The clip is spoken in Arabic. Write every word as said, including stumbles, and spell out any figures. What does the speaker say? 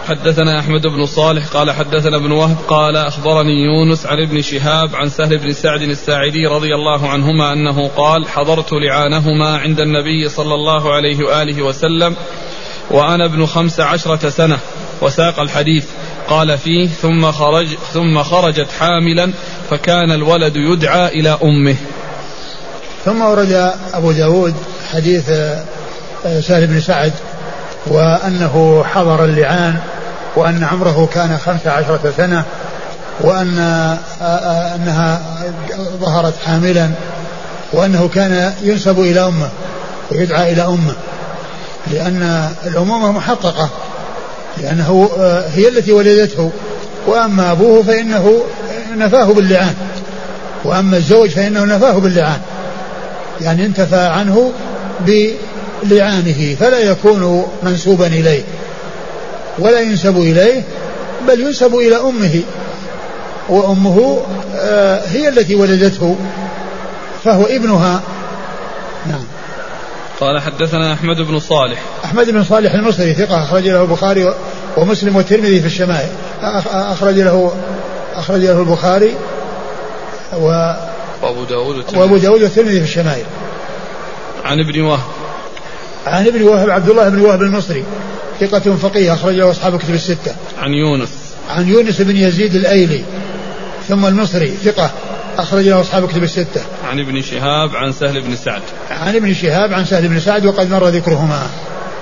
حدثنا أحمد بن صالح قال حدثنا ابن وهب قال أخبرني يونس عن ابن شهاب عن سهل بن سعد الساعدي رضي الله عنهما أنه قال حضرت لعانهما عند النبي صلى الله عليه وآله وسلم وأنا ابن خمس عشرة سنة، وساق الحديث. قال فيه ثم, خرج ثم خرجت حاملا فكان الولد يدعى إلى أمه. ثم ورد أبو داود حديث سهل بن سعد وأنه حضر اللعان وأن عمره كان خمس عشرة سنة وأن أنها ظهرت حاملا وأنه كان ينسب إلى أمه ويدعى إلى أمه لأن الأمومة محققة لأنه هي التي ولدته، وأما أبوه فإنه نفاه باللعان، وأما الزوج فإنه نفاه باللعان، يعني انتفى عنه بلعانه فلا يكون منسوبا إليه ولا ينسب إليه بل ينسب إلى أمه، وأمه هي التي ولدته فهو ابنها. نعم. قال حدثنا أحمد بن صالح أحمد بن صالح المصري ثقة أخرج له البخاري ومسلم والترمذي في الشمائل، أخرج له أخرج له البخاري و وأبو داود وأبو داود والترمذي في الشمائل. عن ابن وهب عن ابن وهب عبد الله بن وهب المصري ثقة فقيه أخرج له أصحاب كتب الستة. عن يونس عن يونس بن يزيد الأيلي ثم المصري ثقة أخرج له أصحاب كتب الستة. عن ابن شهاب عن سهل بن سعد عن ابن شهاب عن سهل بن سعد وقد مر ذكرهما.